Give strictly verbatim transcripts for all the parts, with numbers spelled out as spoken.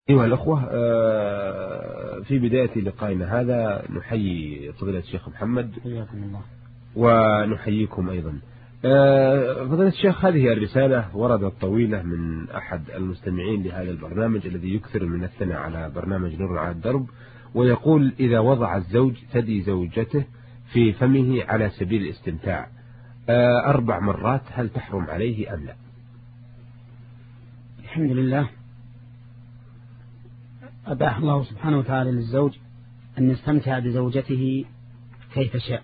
أيها الأخوة، في بداية لقائنا هذا نحيي فضيلة الشيخ محمد حياكم الله ونحييكم أيضا. فضيلة الشيخ، هذه الرسالة وردت طويلة من أحد المستمعين لهذا البرنامج الذي يكثر من الثناء على برنامج نور على الدرب، ويقول: إذا وضع الزوج ثدي زوجته في فمه على سبيل الاستمتاع أربع مرات هل تحرم عليه أم لا؟ الحمد لله، أباح الله سبحانه وتعالى للزوج أن يستمتع بزوجته كيف شاء،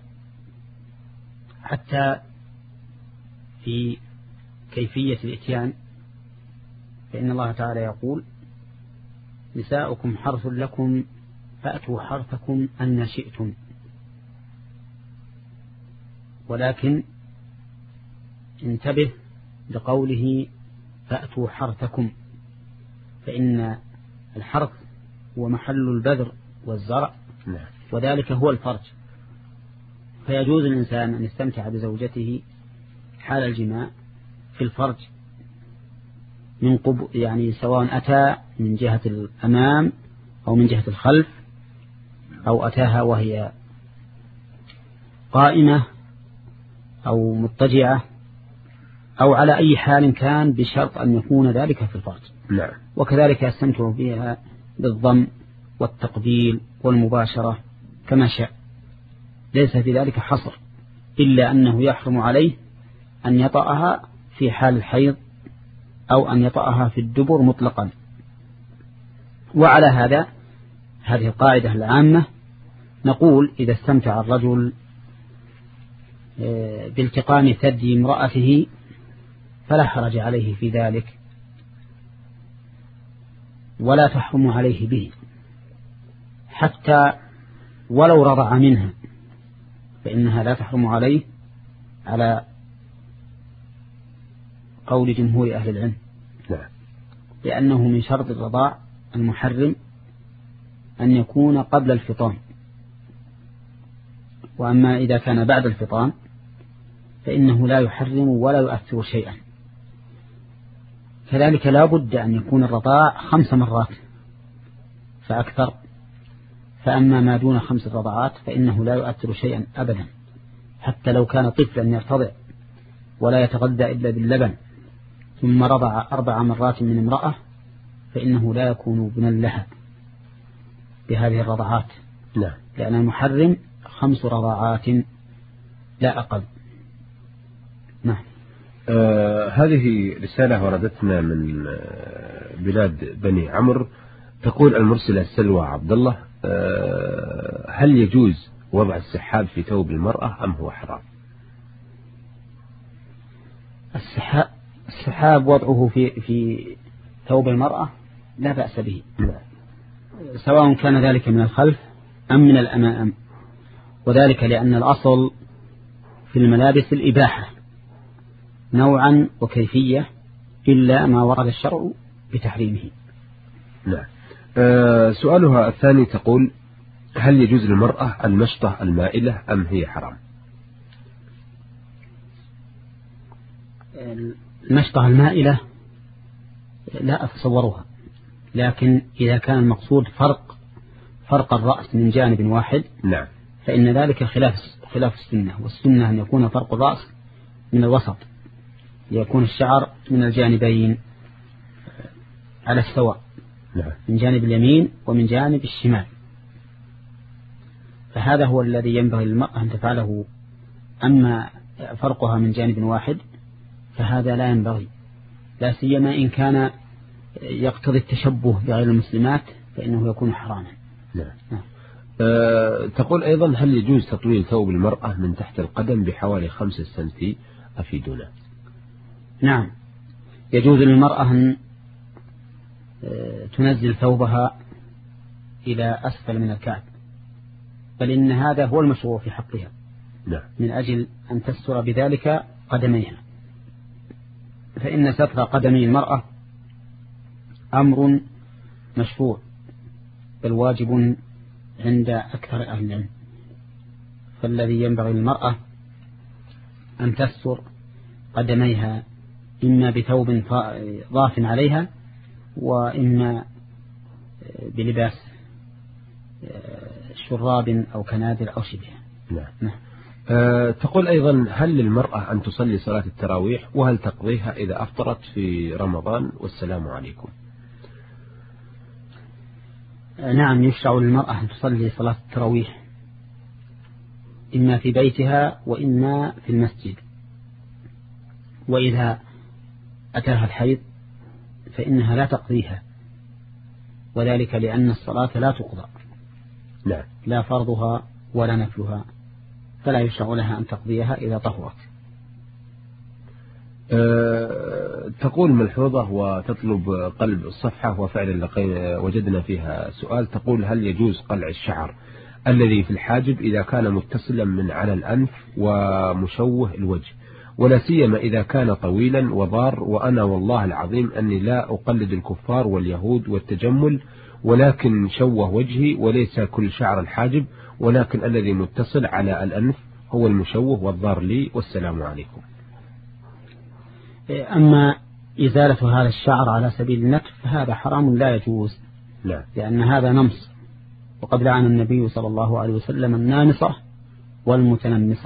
حتى في كيفية الإتيان، فإن الله تعالى يقول: نساؤكم حرث لكم فأتوا حرثكم أن شئتم. ولكن انتبه لقوله فأتوا حرثكم، فإن الحرث هو محل البذر والزرع، وذلك هو الفرج، فيجوز الإنسان أن يستمتع بزوجته حال الجماع في الفرج من قبل، يعني سواء أتى من جهة الأمام أو من جهة الخلف، أو أتاها وهي قائمة أو مضطجعة، أو على أي حال كان، بشرط أن يكون ذلك في الفرج. نعم. وكذلك يستمتع بها بالضم والتقبيل والمباشرة كما شاء، ليس في ذلك حصر، إلا أنه يحرم عليه أن يطأها في حال الحيض أو أن يطأها في الدبر مطلقا. وعلى هذا هذه القاعدة العامة نقول: إذا استمتع الرجل بالتقام ثدي امرأته فلا حرج عليه في ذلك، ولا تحرم عليه به، حتى ولو رضع منها فإنها لا تحرم عليه على قول جمهور أهل العلم، لأنه من شرط الرضاع المحرم أن يكون قبل الفطام، وأما إذا كان بعد الفطام فإنه لا يحرم ولا يؤثر شيئا. كذلك لا بد أن يكون الرضاع خمس مرات فأكثر، فأما ما دون خمس رضعات فإنه لا يؤثر شيئا أبدا، حتى لو كان طفلا يرتضع ولا يتغذى إلا باللبن ثم رضع أربع مرات من امرأة فإنه لا يكون ابنا لها بهذه الرضعات، لا. لأن المحرم خمس رضعات لا أقل. نعم. آه هذه رسالة وردتنا من آه بلاد بني عمرو، تقول المرسلة سلوى عبد الله: آه هل يجوز وضع السحاب في ثوب المرأة أم هو حرام؟ السحاب, السحاب وضعه في في ثوب المرأة لا بأس به، سواء كان ذلك من الخلف أم من الأمام، وذلك لأن الأصل في الملابس الإباحة نوعا وكيفية، إلا ما ورد الشرع بتحريمه. نعم. أه سؤالها الثاني تقول: هل يجوز للمرأة المشطة المائلة أم هي حرام؟ المشطة المائلة لا أتصورها، لكن إذا كان المقصود فرق فرق الرأس من جانب واحد، نعم، فإن ذلك خلاف خلاف السنة، والسنة أن يكون فرق الرأس من الوسط، يكون الشعر من الجانبين على السواء، نعم، من جانب اليمين ومن جانب الشمال، فهذا هو الذي ينبغي للمرأة أن تفعله. أما فرقها من جانب واحد فهذا لا ينبغي، لا سيما إن كان يقتضي التشبه بغير المسلمات فإنه يكون حراما. نعم. نعم. أه تقول أيضا: هل يجوز تطويل ثوب المرأة من تحت القدم بحوالي خمسة سنتي؟ أفيدونا. نعم، يجوز للمرأة أن تنزل ثوبها إلى أسفل من الكعب، بل إن هذا هو المشروع في حقها. نعم. من أجل أن تستر بذلك قدميها، فإن ستر قدمي المرأة أمر مشروع بل واجب عند أكثر أهل العلم، فالذي ينبغي للمرأة أن تستر قدميها إما بثوب ضاف عليها وإما بلباس شراب أو كنادر أو شبه. نعم. نعم. أه تقول أيضا هل للمرأة أن تصلي صلاة التراويح وهل تقضيها إذا أفطرت في رمضان؟ والسلام عليكم. نعم، يشرع للمرأة أن تصلي صلاة التراويح إما في بيتها وإما في المسجد، وإذا أتاها الحيض فإنها لا تقضيها، وذلك لأن الصلاة لا تقضى. نعم. لا فرضها ولا نفلها، فلا يشرع لها أن تقضيها إذا طهرت. أه تقول ملحوظة وتطلب قلب الصفحة، وفعلا وجدنا فيها سؤال. تقول هل يجوز قلع الشعر الذي في الحاجب إذا كان متصلا من على الأنف ومشوه الوجه، ولا سيما إذا كان طويلا وضار؟ وأنا والله العظيم أني لا أقلد الكفار واليهود والتجمل، ولكن شوه وجهي، وليس كل شعر الحاجب، ولكن الذي متصل على الأنف هو المشوه والضار لي، والسلام عليكم. أما إزالة هذا الشعر على سبيل النتف فهذا حرام لا يجوز. لا. لأن هذا نمص، وقد لعن النبي صلى الله عليه وسلم النامصة والمتنمصة.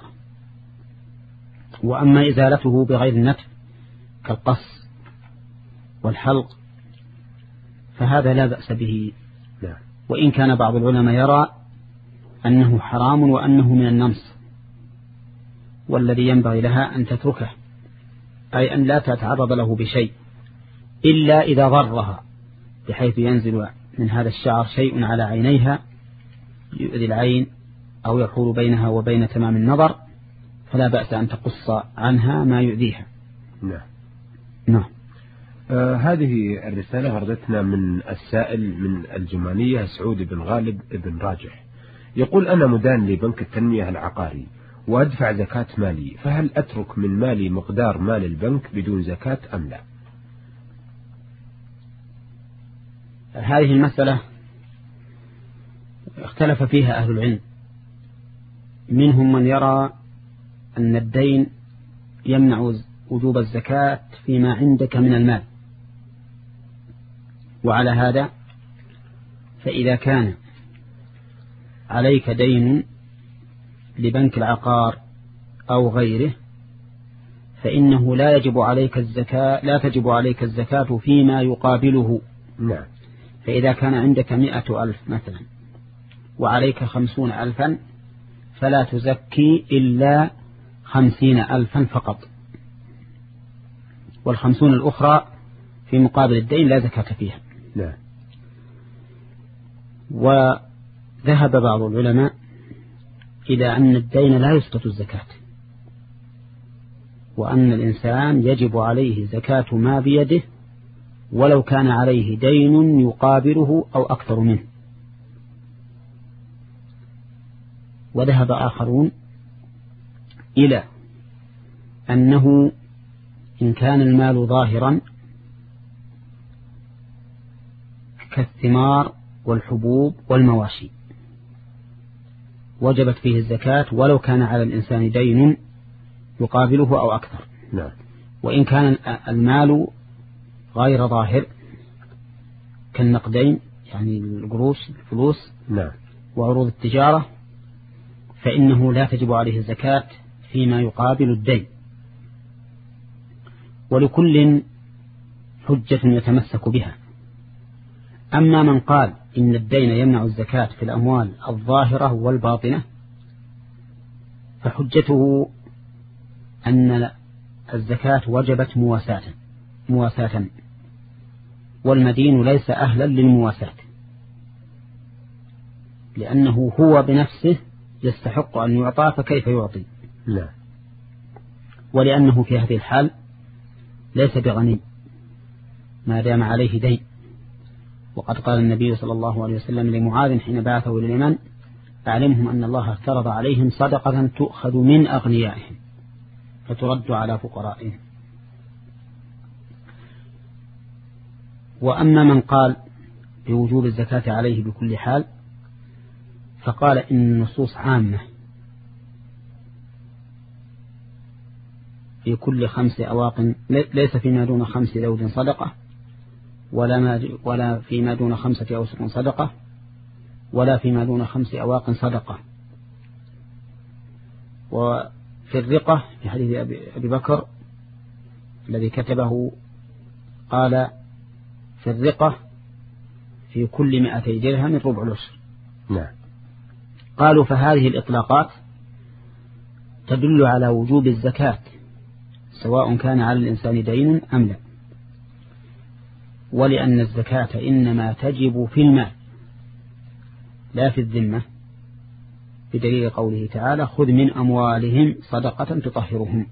وأما إزالته بغير النتف كالقص والحلق فهذا لا بأس به. لا. وإن كان بعض العلماء يرى أنه حرام وأنه من النمص، والذي ينبغي لها أن تتركه، أي أن لا تتعرض له بشيء إلا إذا ضرها، بحيث ينزل من هذا الشعر شيء على عينيها يؤذي العين أو يحول بينها وبين تمام النظر، فلا بأس أن تقص عنها ما يؤذيها. نعم. نعم. آه هذه الرسالة وردتنا من السائل من الجمالية سعود بن غالب بن راجح، يقول أنا مدان لبنك التنمية العقاري وأدفع زكاة مالي، فهل أترك من مالي مقدار مال البنك بدون زكاة أم لا؟ هذه المسألة اختلف فيها أهل العلم، منهم من يرى أن الدين يمنع وجوب الزكاة فيما عندك من المال، وعلى هذا فإذا كان عليك دين لبنك العقار أو غيره فإنه لا يجب عليك الزكاة لا تجب عليك الزكاة فيما يقابله. نعم. فإذا كان عندك مئة ألف مثلا وعليك خمسون ألفا فلا تزكي إلا خمسين ألفا فقط، والخمسون الأخرى في مقابل الدين لا زكاة فيها. نعم. وذهب بعض العلماء إلى أن الدين لا يسقط الزكاة، وأن الإنسان يجب عليه زكاة ما بيده ولو كان عليه دين يقابله أو أكثر منه. وذهب آخرون إلى أنه إن كان المال ظاهرا كالثمار والحبوب والمواشي وجبت فيه الزكاة ولو كان على الإنسان دين يقابله أو أكثر. نعم. وإن كان المال غير ظاهر كالنقدين يعني القروش الفلوس نعم. وعروض التجارة فإنه لا تجب عليه الزكاة فيما يقابل الدين، ولكل حجة يتمسك بها. أما من قال إن الدين يمنع الزكاة في الأموال الظاهرة والباطنة فحجته أن الزكاة وجبت مواساة مواساة والمدين ليس أهلا للمواساة، لأنه هو بنفسه يستحق أن يعطى فكيف يعطي؟ لا. ولأنه في هذه الحال ليس بغني ما دام عليه دين. وقد قال النبي صلى الله عليه وسلم لمعاذ حين بعثه إلى اليمن أعلمهم أن الله افترض عليهم صدقة تؤخذ من أغنيائهم فترد على فقرائهم. وأما من قال بوجوب الزكاة عليه بكل حال فقال إن النصوص عامة في كل خمس أواق ليس فيما دون خمس ذود صدقة، ولا, ما ولا فيما دون خمسة أوسق صدقة ولا فيما دون خمس أواق صدقة. وفي الرقة في حديث أبي بكر الذي كتبه قال في الرقة في كل مئتي درهم ربع العشر. نعم. قالوا فهذه الإطلاقات تدل على وجوب الزكاة سواء كان على الإنسان دين أم لا، ولأن الزكاة إنما تجب في المال لا في الذمة، بدليل قوله تعالى خذ من أموالهم صدقة تطهرهم،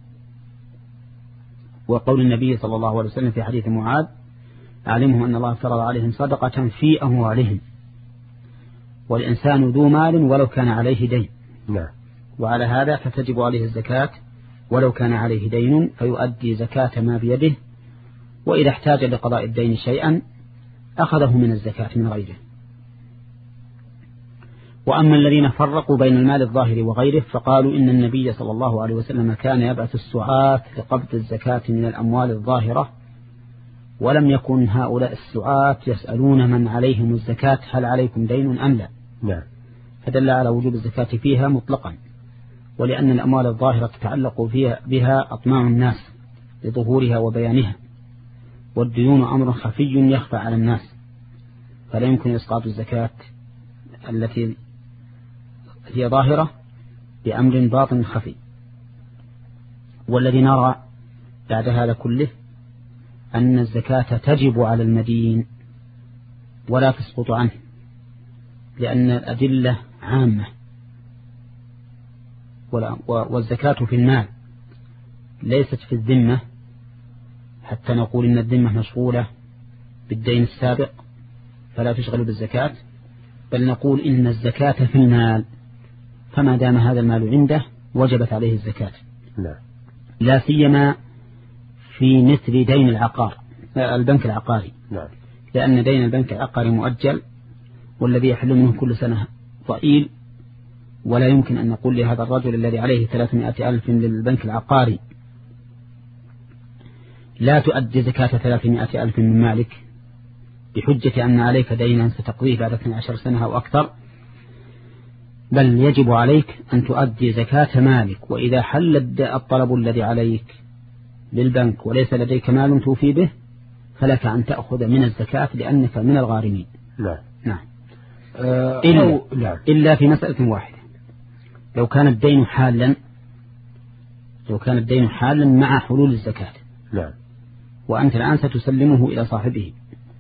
وقول النبي صلى الله عليه وسلم في حديث معاذ أعلمهم أن الله فرض عليهم صدقة في أموالهم، والإنسان ذو مال ولو كان عليه دين. نعم. وعلى هذا فتجب عليه الزكاة ولو كان عليه دين فيؤدي زكاة ما بيده، وإذا احتاج لقضاء الدين شيئا أخذه من الزكاة من غيره. وأما الذين فرقوا بين المال الظاهر وغيره فقالوا إن النبي صلى الله عليه وسلم كان يبعث السعاة لقبض الزكاة من الأموال الظاهرة، ولم يكن هؤلاء السعاة يسألون من عليهم الزكاة هل عليكم دين أم لا. نعم. فدل على وجوب الزكاة فيها مطلقا، ولأن الأموال الظاهرة تتعلق فيها بها أطماع الناس لظهورها وبيانها، والديون أمر خفي يخفى على الناس، فلا يمكن إسقاط الزكاة التي هي ظاهرة بأمر باطن خفي. والذي نرى بعد هذا كله أن الزكاة تجب على المدين ولا تسقط عنه، لأن الأدلة عامة، والزكاة في المال ليست في الذمة حتى نقول إن الذمة مشغولة بالدين السابق فلا تشغل بالزكاة، بل نقول إن الزكاة في المال، فما دام هذا المال عنده وجبت عليه الزكاة. نعم. لا سيما في مثل دين العقار البنك العقاري. نعم. لأن دين البنك العقاري مؤجل، والذي يحل منه كل سنة ضئيل، ولا يمكن أن نقول لهذا الرجل الذي عليه ثلاثمائة ألف للبنك العقاري لا تؤدي زكاة ثلاثمائة ألف من مالك بحجة أن عليك دينا ستقضيه بعد اثنتي عشرة سنة أو أكثر، بل يجب عليك أن تؤدي زكاة مالك. وإذا حل الطلب الذي عليك للبنك وليس لديك مال توفي به فلك أن تأخذ من الزكاة لأنك من الغارمين. نعم. نعم. آه إلا, نعم. إلا في مسألة واحدة، لو كان الدين حالا لو كان الدين حالا مع حلول الزكاة. نعم. وأنت الآن ستسلمه إلى صاحبه،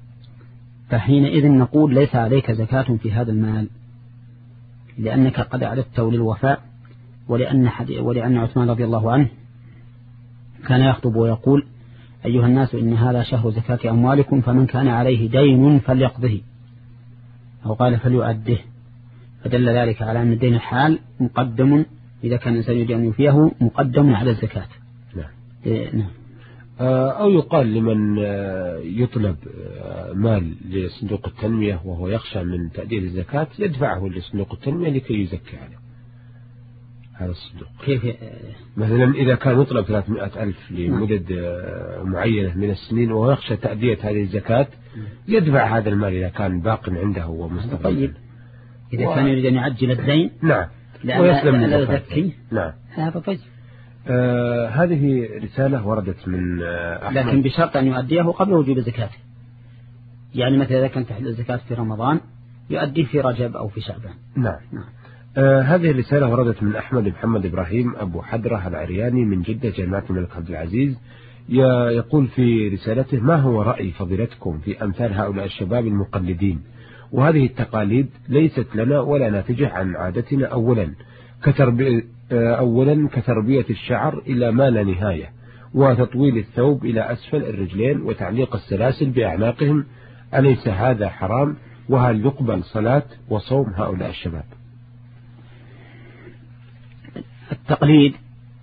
فحينئذ نقول ليس عليك زكاة في هذا المال، لأنك قد أعددته للوفاء، ولأن, ولأن عثمان رضي الله عنه كان يخطب ويقول أيها الناس إن هذا شهر زكاة أموالكم، فمن كان عليه دين فليقضه، أو قال فليؤده، فدل ذلك على أن الدين الحال مقدم إذا كان الإنسان يريد أن يوفيه مقدم على الزكاة. نعم. إيه نعم. أو يقال لمن يطلب مال لصندوق التنمية وهو يخشى من تأدية الزكاة يدفعه لصندوق التنمية لكي يزكي عليه هذا الصندوق. كيف مثلا إذا كان يطلب ثلاثمائة ألف لمدد معينة من السنين وهو يخشى تأدية هذه الزكاة يدفع هذا المال إذا كان باق عنده ومستقبل. طيب إذا و... كان يريد أن يعجل الدين نعم ويسلم من الزكاة. نعم. هذا طيب. آه هذه رسالة وردت من آه أحمد، لكن بشرط أن يؤديه قبل وجوب زكاته. يعني مثلا إذا كانت تحل الزكاة في رمضان يؤديه في رجب أو في شعبان. نعم. نعم. آه هذه الرسالة وردت من أحمد محمد إبراهيم أبو حدرة العرياني من جدة جامعة الملك عبد العزيز. يقول في رسالته: ما هو رأي فضيلتكم في أمثال هؤلاء الشباب المقلدين؟ وهذه التقاليد ليست لنا ولا ناتجة عن عادتنا، أولا كتربية أولا كتربية الشعر إلى ما لا نهاية، وتطويل الثوب إلى أسفل الرجلين، وتعليق السلاسل بأعناقهم. أليس هذا حرام؟ وهل يقبل صلاة وصوم هؤلاء الشباب؟ التقليد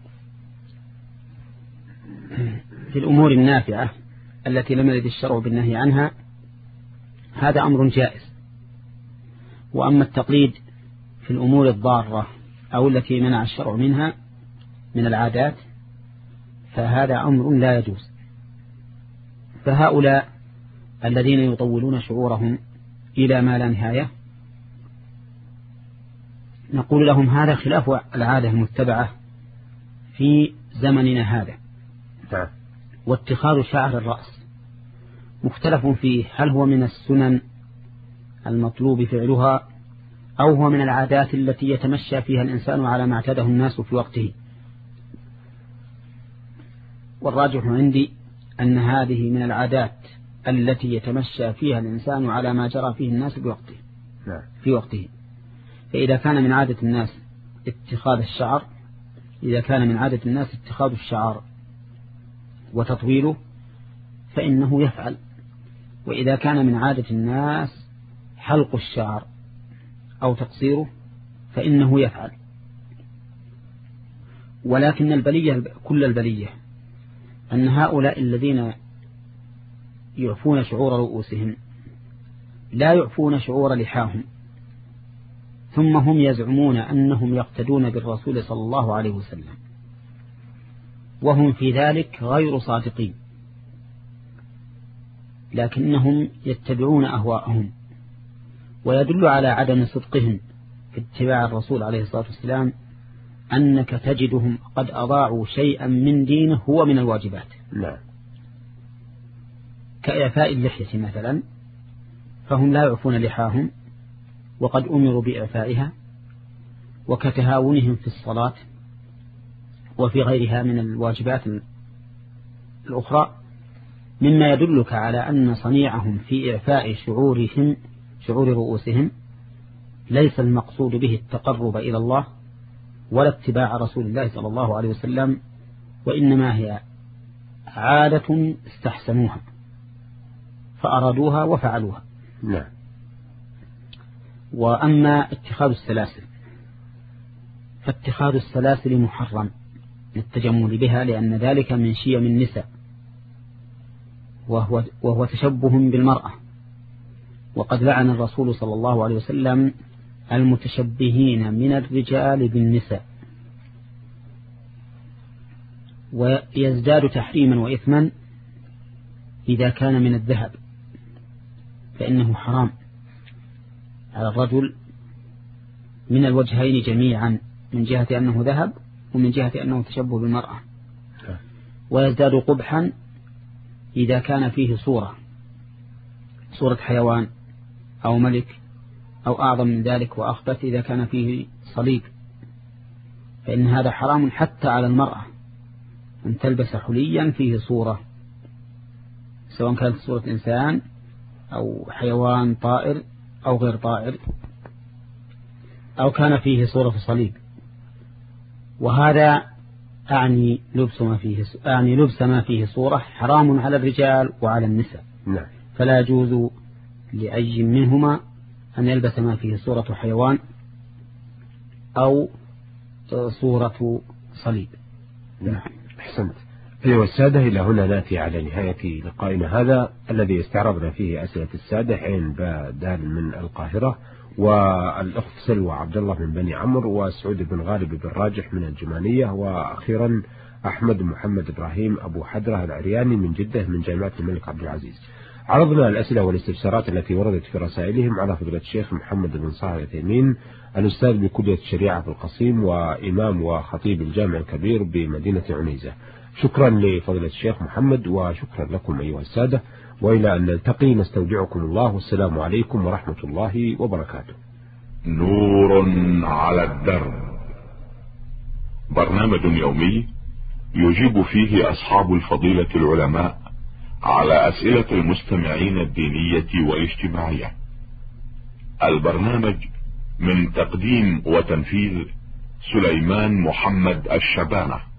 في الأمور النافعة التي لم يرد الشرع بالنهي عنها هذا أمر جائز، وأما التقليد في الأمور الضارة أو التي منع الشرع منها من العادات فهذا أمر لا يجوز. فهؤلاء الذين يطولون شعورهم إلى ما لا نهاية، نقول لهم هذا خلاف العادة المتبعة في زمننا هذا. واتخاذ شعر الرأس مختلف فيه، هل هو من السنن المطلوب فعلها أو هو من العادات التي يتمشى فيها الإنسان على ما اعتاده الناس في وقته. والراجح عندي أن هذه من العادات التي يتمشى فيها الإنسان على ما جرى فيه الناس في وقته في وقته. فإذا كان من عادة الناس اتخاذ الشعر إذا كان من عادة الناس اتخاذ الشعر وتطويله فإنه يفعل، وإذا كان من عادة الناس حلق الشعر أو تقصيره فإنه يفعل. ولكن البلية كل البلية أن هؤلاء الذين يعفون شعور رؤوسهم لا يعفون شعور لحاهم، ثم هم يزعمون أنهم يقتدون بالرسول صلى الله عليه وسلم، وهم في ذلك غير صادقين، لكنهم يتبعون أهواءهم. ويدل على عدم صدقهم في اتباع الرسول عليه الصلاة والسلام أنك تجدهم قد أضاعوا شيئا من دينه هو من الواجبات. لا. كإعفاء اللحية مثلا، فهم لا يعفون لحاهم وقد أمروا بإعفائها، وكتهاونهم في الصلاة وفي غيرها من الواجبات الأخرى، مما يدلك على أن صنيعهم في إعفاء شعورهم شعور رؤوسهم ليس المقصود به التقرب إلى الله ولا اتباع رسول الله صلى الله عليه وسلم، وإنما هي عادة استحسنوها فأرادوها وفعلوها. لا. وأما اتخاذ السلاسل فاتخاذ السلاسل محرم للتجمل بها، لأن ذلك من شيم النساء، وهو, وهو تشبه بالمرأة. وقد لعن الرسول صلى الله عليه وسلم المتشبهين من الرجال بالنساء. ويزداد تحريما وإثما إذا كان من الذهب، فإنه حرام على الرجل من الوجهين جميعا، من جهة أنه ذهب ومن جهة أنه تشبه بالمرأة. ويزداد قبحا إذا كان فيه صورة صورة حيوان أو ملك أو أعظم من ذلك وأخبث إذا كان فيه صليب، فإن هذا حرام حتى على المرأة أن تلبس حليا فيه صورة، سواء كانت صورة إنسان أو حيوان طائر أو غير طائر، أو كان فيه صورة صليب. وهذا أعني لبس ما فيه أعني لبس ما فيه صورة حرام على الرجال وعلى النساء. نعم. فلا يجوز لأي منهما أن يلبس ما فيه صورة حيوان أو صورة صليب. نعم. أحسنت. أيها السادة، إلى هنا نأتي على نهاية لقائنا هذا الذي استعرضنا فيه أسئلة السادة عين دال من القاهرة، والأخت سلوى عبد الله من بني عمرو، وسعود بن غالب بن راجح من الجمانية، وأخيرا أحمد محمد إبراهيم أبو حدرة العرياني من جدة من جامعة الملك عبد العزيز. عرضنا الأسئلة والاستفسارات التي وردت في رسائلهم على فضيلة الشيخ محمد بن صالح العثيمين، الأستاذ بكلية الشريعة في القصيم وإمام وخطيب الجامع الكبير بمدينة عنيزة. شكرا لفضيلة الشيخ محمد، وشكرا لكم أيها السادة، وإلى أن نلتقي نستودعكم الله، والسلام عليكم ورحمة الله وبركاته. نور على الدرب، برنامج يومي يجيب فيه أصحاب الفضيلة العلماء على أسئلة المستمعين الدينية والاجتماعية. البرنامج من تقديم وتنفيذ سليمان محمد الشبانة.